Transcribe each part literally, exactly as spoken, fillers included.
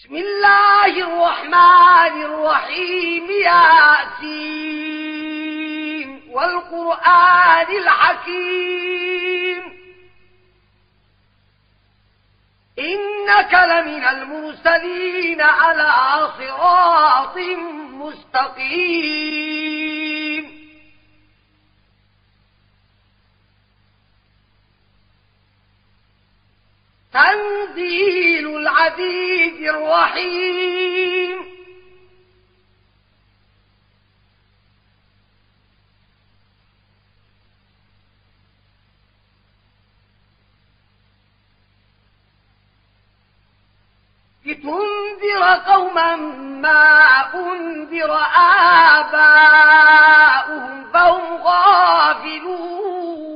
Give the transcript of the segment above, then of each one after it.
بسم الله الرحمن الرحيم ياسين والقرآن الحكيم إنك لمن المرسلين على صراط مستقيم تنزيل العزيز الرحيم لتنذر قوما ما أنذر آباؤهم فهم غافلون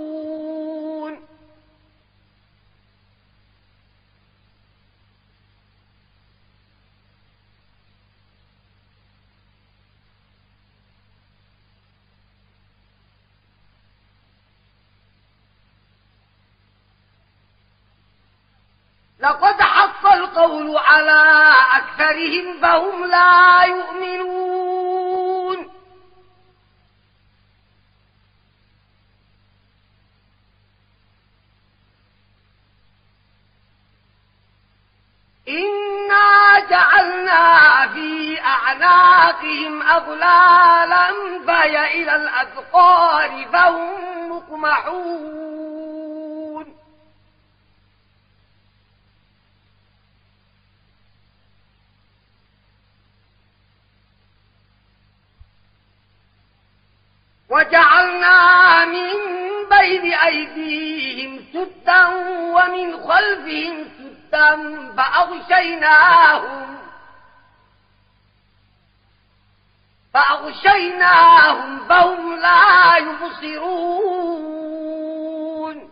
لقد حق القول على أكثرهم فهم لا يؤمنون إنا جعلنا في أعناقهم أغلالا فهي إلى الأذقان فهم مقمحون وجعلنا من بين أيديهم سدا ومن خلفهم سدا فأغشيناهم فأغشيناهم فهم لا يبصرون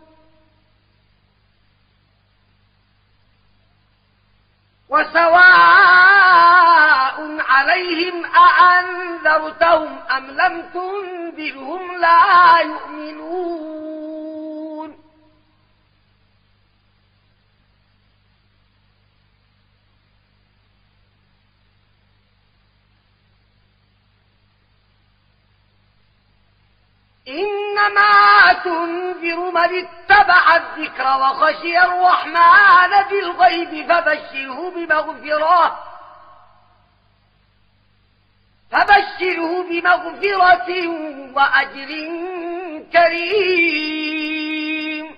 وسواء عليهم أأنذرتهم أم لم تنذرهم لا يؤمنون إنما تنذر من اتبع الذكر وخشي الرحمن بالغيب فبشره بمغفرة فبشره بمغفرة وأجر كريم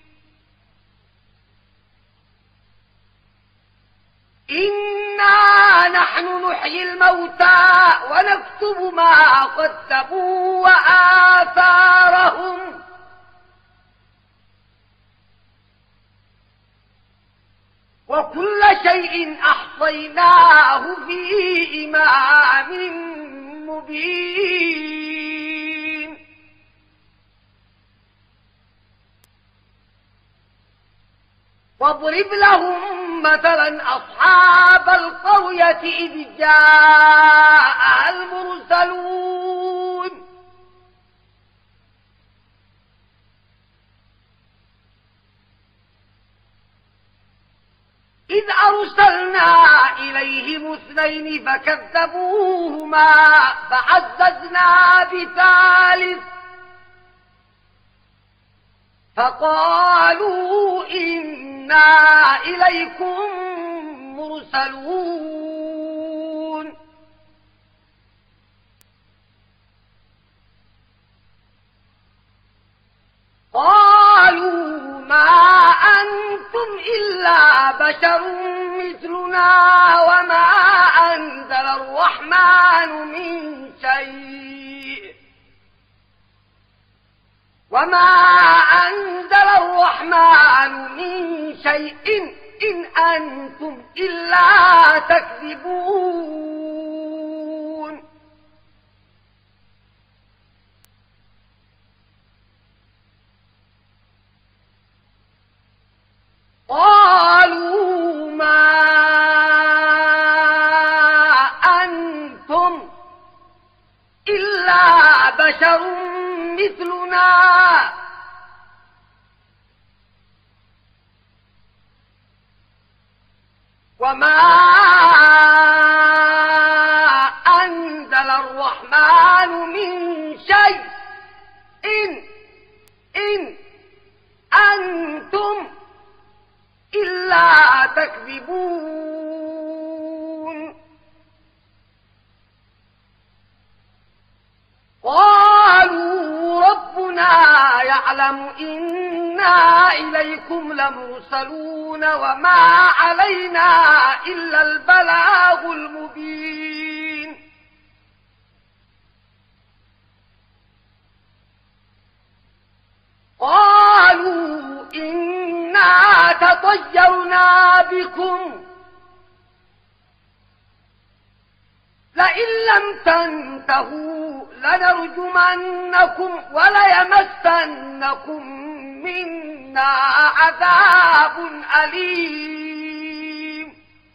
إنا نحن نحيي الموتى ونكتب ما قدموا وآثارهم وكل شيء أحصيناه في إمام مبين واضرب لهم مثلا أصحاب القرية إذ جاء المرسلون إذ أرسلنا إليهم اثنين فكذبوهما فعززنا بثالث فقالوا إنا إليكم مرسلون قالوا ما أنتم إلا بشر مثلنا وما أنزل الرحمن من شيء وما أنزل الرحمن من شيء إن أنتم إلا تكذبون قالوا ما أنتم إلا بشر مثلنا وما أنزل الرحمن من شيء إن إن أنتم إلا تكذبون قالوا ربنا يعلم إنا إليكم لمرسلون وما علينا إلا البلاغ المبين قالوا إنا تطيرنا بكم لئن لم تنتهوا لنرجمنكم وليمسنكم منا عذاب أليم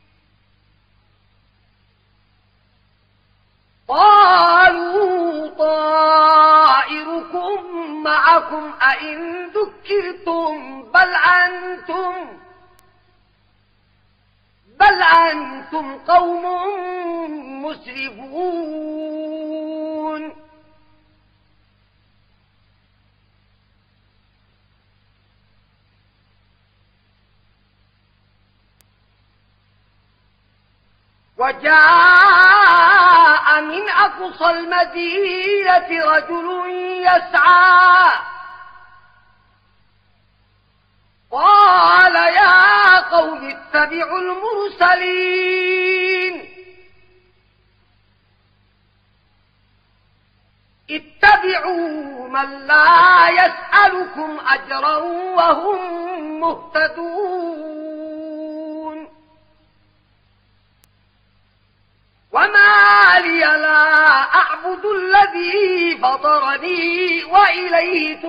قالوا طائركم معكم أئن ذكرتم بل أنتم بل أنتم قوم مسرفون وجاء من أقصى المدينة رجل يسعى قال يا قوم اتبعوا المرسلين اتبعوا من لا يسألكم أجرا وهم مهتدون وما لي لا أعبد الذي فطرني وإليه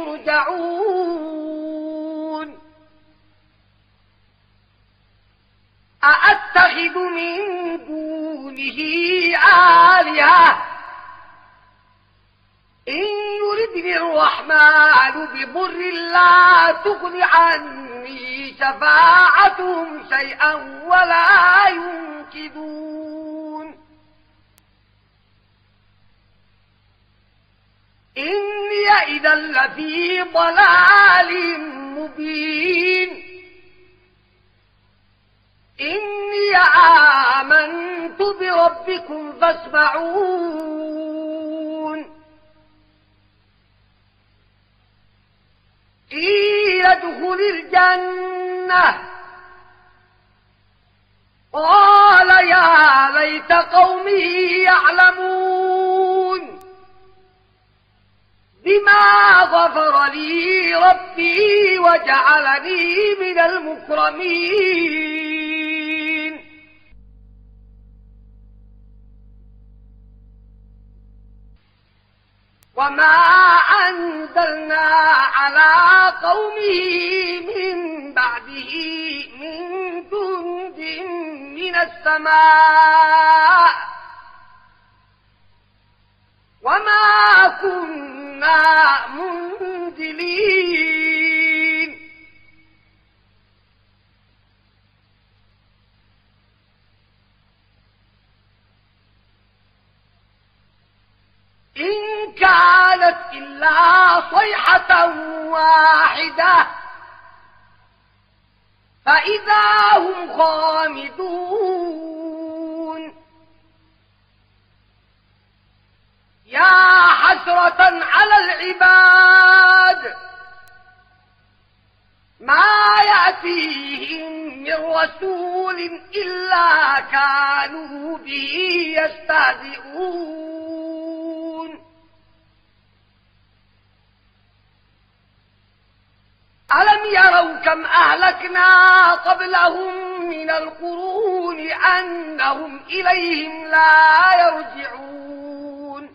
ترجعون أأتخذ من دونه آلهة إن يردني الرحمن بضر لا تغن عني شفاعتهم شيئا ولا ينقذون إني إذا لفي ضلال مبين إني آمنت بربكم فاسمعون قيل ادخل الجنة قال يا ليت قومي يعلمون بما غفر لي ربي وجعلني من المكرمين وما أنزلنا على قومه من بعده من جند من السماء وما كنا منزلين إن كانت إلا صيحة واحدة فإذا هم خامدون يا حسرة على العباد ما يأتيهم من رسول إلا كانوا به يستهزئون ألم يروا كم أهلكنا قبلهم من القرون أنهم إليهم لا يرجعون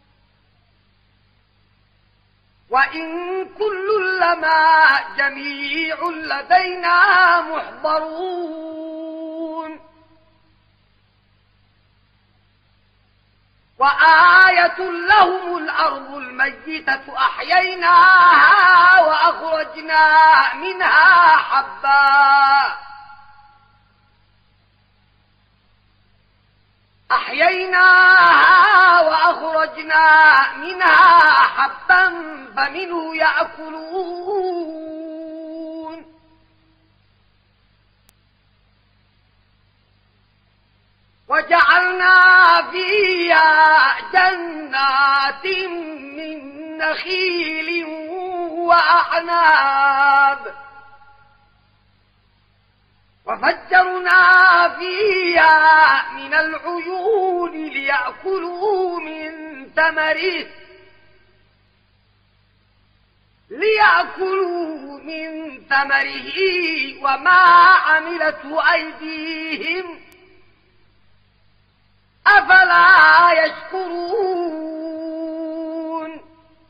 وإن كل لما جميع لدينا محضرون وآية لهم الأرض الميتة أحييناها وأخرجنا منها حبا أحييناها وأخرجنا منها حبا فمنه يأكلون وجعلنا فيها جنات من نخيل وأعناب وفجرنا فيها من العيون ليأكلوا من ثمره ليأكلوا من ثمره وما عملته أيديهم أفلا يشكرون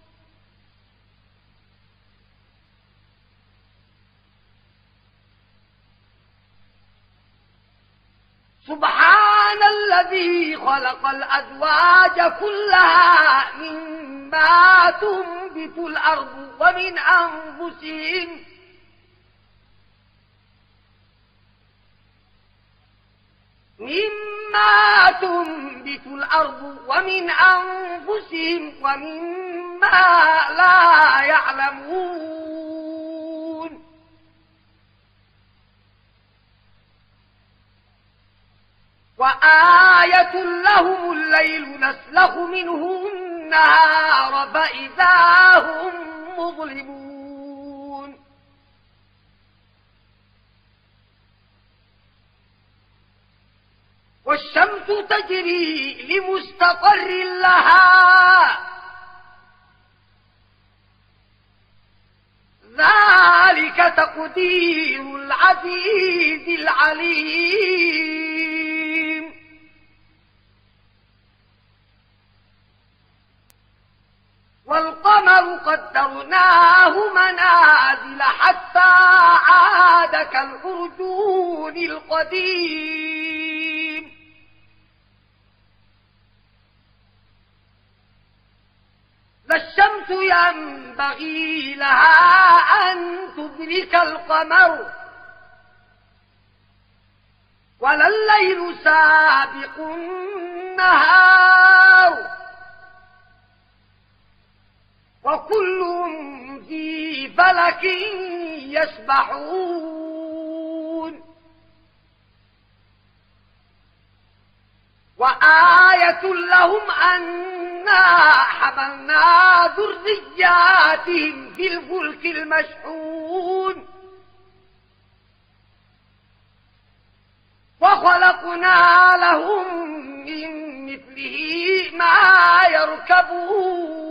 سبحان الذي خلق الأزواج كلها مما تنبت الأرض ومن أنفسهم مما تنبت الأرض ومن أنفسهم ومما لا يعلمون وآية لهم الليل نسلخ منه النهار فإذا هم مظلمون والشمس تجري لمستقر لها ذلك تقدير العزيز العليم والقمر قدرناه منازل حتى عاد كالعرجون القديم لا الشمس ينبغي لها أن تدرك القمر ولا الليل سابق النهار وكل في فلك يسبحون وآية لهم أنا حملنا ذرياتهم في الفلك المشحون وخلقنا لهم من مثله ما يركبون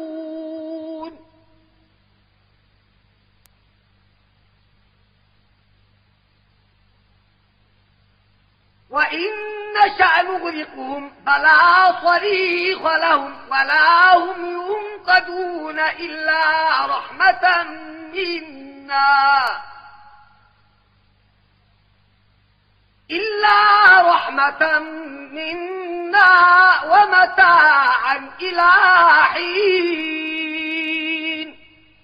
وإن نشأ نغرقهم فلا صريخ لهم ولا هم ينقذون إلا رحمة منا إلا رحمة منا ومتاعا إلى حين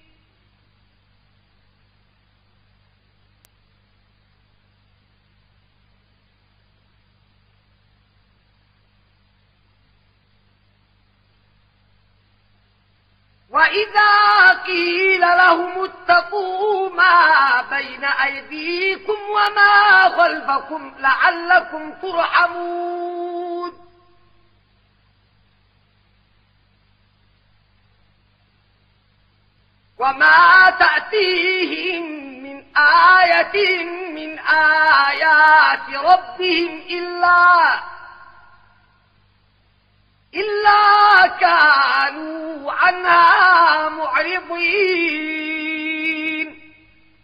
وإذا قيل لهم اتقوا ما بين أيديكم وما خلفكم لعلكم ترحمون وما تأتيهم من آية من آيات ربهم إلا إلا كانوا عنها معرضين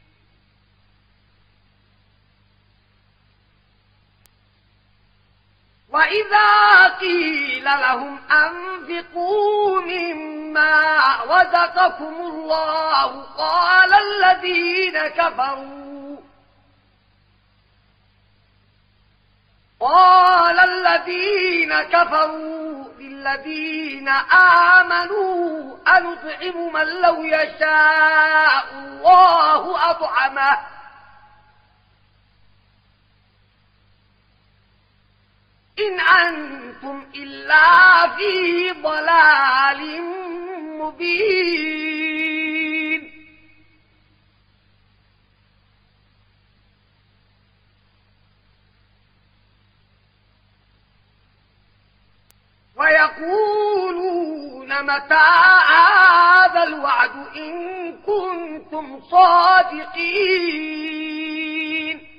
وإذا قيل لهم أنفقوا مما رزقكم الله قال الذين كفروا قال الذين كفروا للذين آمنوا أنطعم من لو يشاء الله أطعمه إن أنتم إلا في ضلال مبين ويقولون متى هذا الوعد إن كنتم صادقين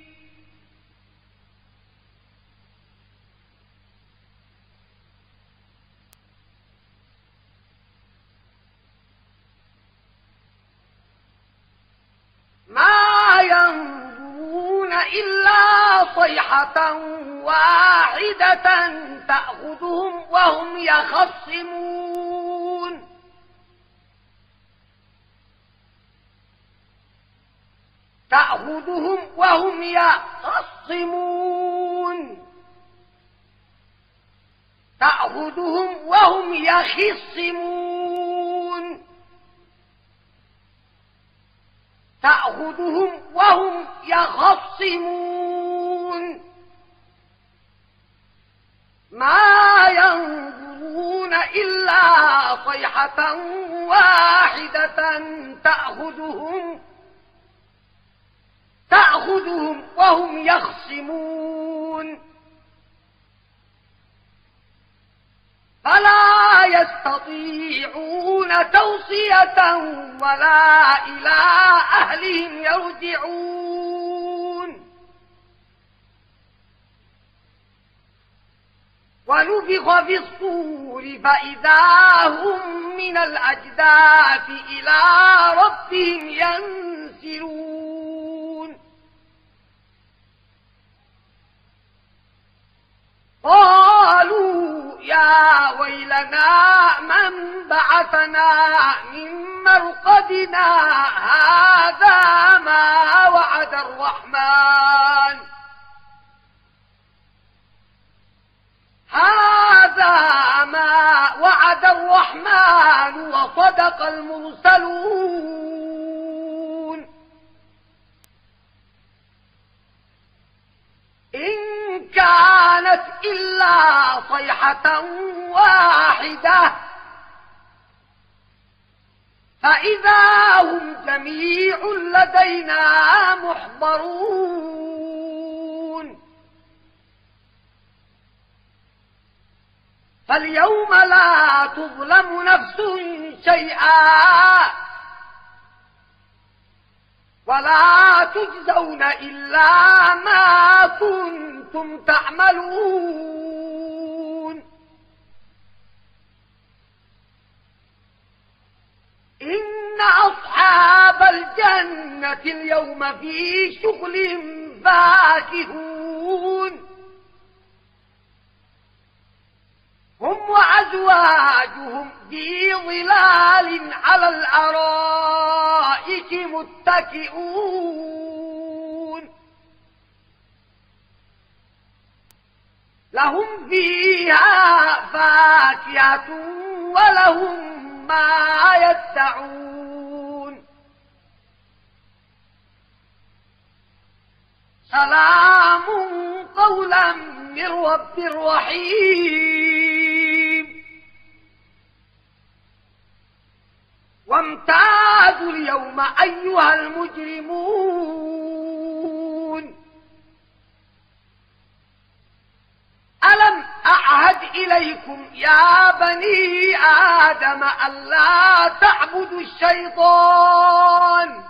ما ينظرون إلا صيحة واحدة تأخذهم وهم يخصمون تأخذهم وهم يخصمون تأخذهم وهم يخصمون تأخذهم وهم يخصمون ما ينظرون إلا صيحة واحدة تأخذهم تأخذهم وهم يخصمون فلا يستطيعون توصية ولا إلى أهلهم يرجعون ونفخ في الصور فإذا هم من الأجداث إلى ربهم ينسلون قالوا يا ويلنا من بعثنا من مرقدنا هذا ما وعد الرحمن هذا ما وعد الرحمن وصدق المرسلون إن كانت إلا صيحة واحدة فإذا هم جميع لدينا محضرون فاليوم لا تظلم نفس شيئا ولا تجزون إلا ما كنتم تعملون إن أصحاب الجنة اليوم في شغل فاكهون هم وأزواجهم في ظلال على الأرائك متكئون لهم فيها فاكهة ولهم ما يدعون سلام قولا من رب رحيم وامتازوا اليوم أيها المجرمون ألم أعهد إليكم يا بني آدم ألا تعبدوا الشيطان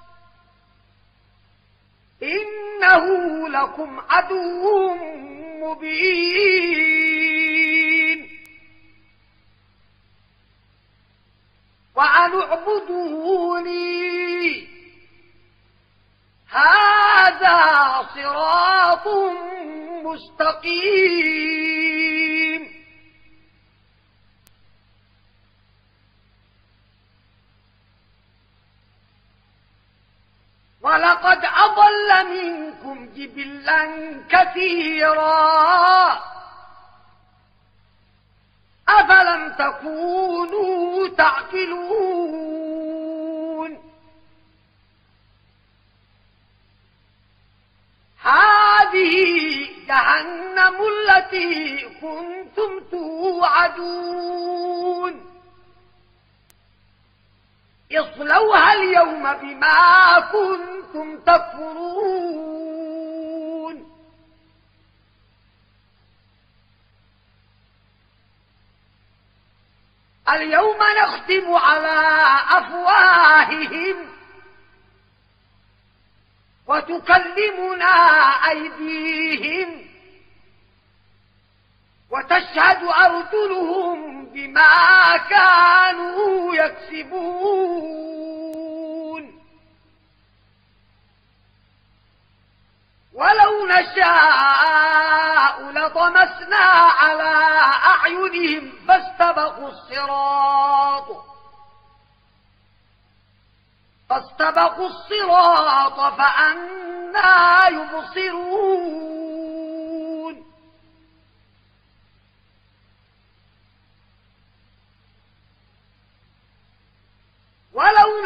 إنه لكم عدو مبين وأن اعبدوني هذا صراط مستقيم ولقد أضل منكم جبلا كثيرا أفلم تكونوا تعقلون هذه جهنم التي كنتم توعدون اصلوها اليوم بما كنتم تكفرون اليوم نختم على أفواههم وتكلمنا أيديهم وتشهد أرجلهم بما كانوا يكسبون ولو نشاء لطمسنا على أعينهم فاستبقوا الصراط فاستبقوا الصراط فأنى يبصرون ولو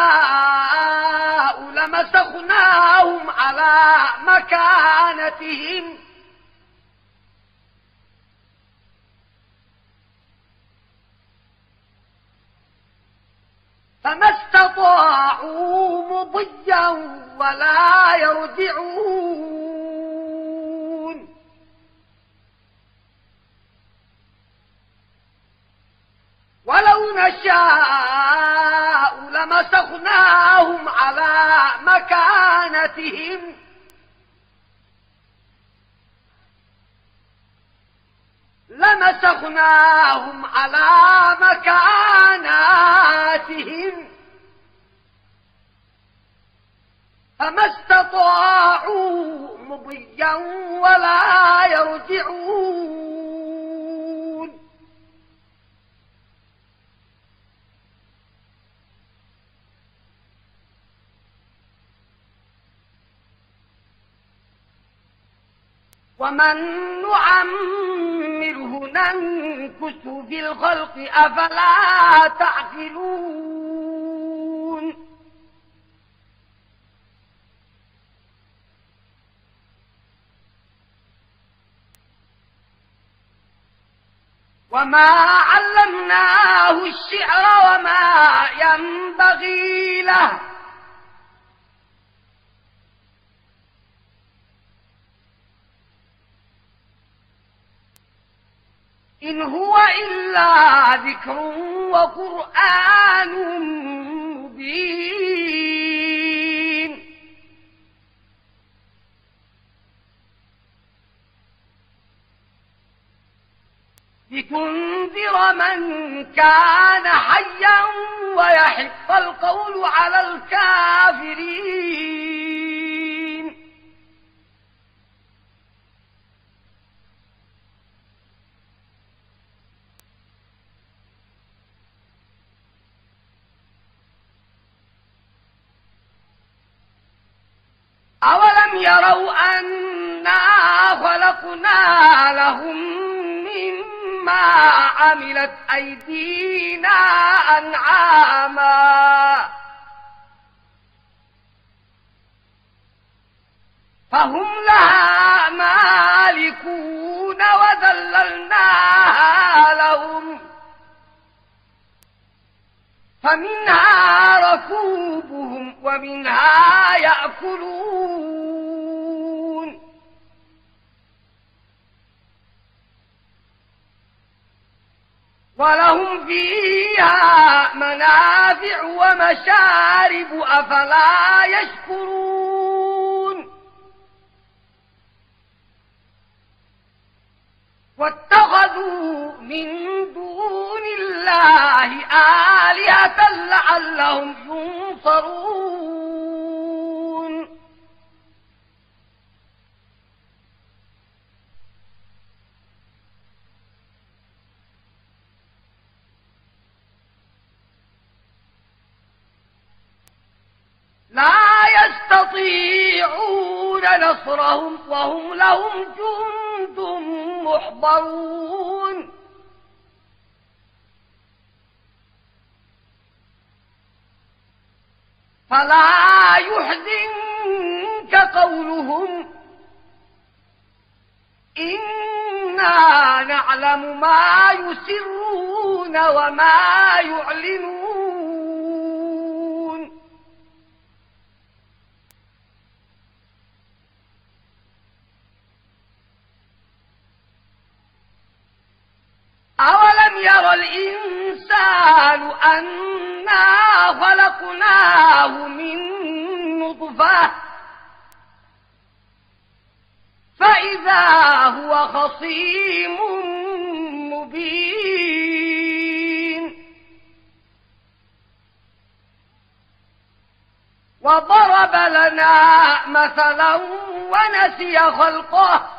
نشاء لمسخناهم على مكانتهم فما استطاعوا مضيا ولا يرجعون ولو نشاء لمسخناهم على مكانتهم لمسخناهم على مكاناتهم فما استطاعوا مضيا ولا يرجعون ومن نعمره ننكسه في الخلق أفلا تعقلون وما علمناه الشعر وما ينبغي له إن هو إلا ذكر وقرآن مبين لتنذر من كان حيا ويحق القول على الكافرين أولم يروا أنا خلقنا لهم مما عملت أيدينا أنعاما فهم لها مالكون وذللناها لهم فمنها ركوبهم ومنها يأكلون ولهم فيها منافع ومشارب أفلا يشكرون واتخذوا من دون الله آلهة لعلهم ينصرون لا يستطيعون نصرهم وهم لهم جند محضرون فلا يحزنك قولهم إنا نعلم ما يسرون وما يعلنون أولم ير الإنسان أنا خلقناه من نطفة فإذا هو خصيم مبين وضرب لنا مثلا ونسي خلقه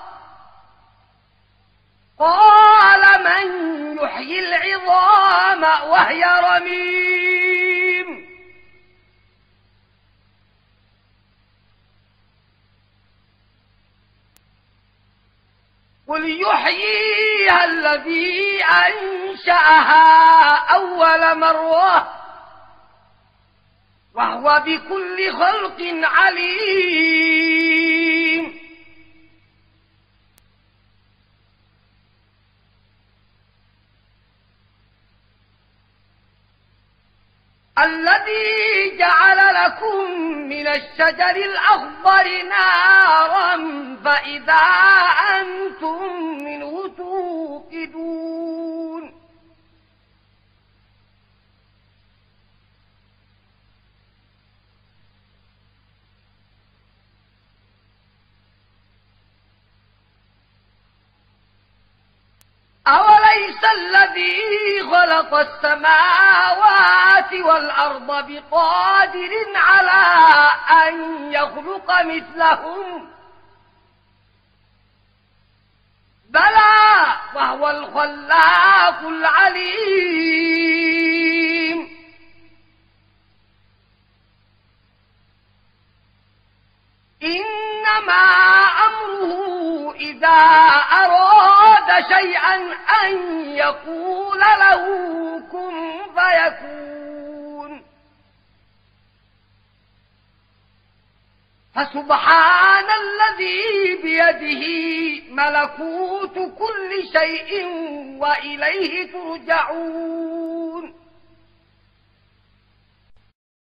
قال من يحيي العظام وهي رميم قل يحييها الذي أنشأها أول مرة وهو بكل خلق عليم الذي جعل لكم من الشجر الأخضر نارا فإذا أنتم منه توقدون أوليس الذي خلق السماوات والأرض بقادر على أن يخلق مثلهم بلى وهو الخلاق العليم إنما أمره إذا أراد شيئا أن يقول له كن فيكون فسبحان الذي بيده ملكوت كل شيء وإليه ترجعون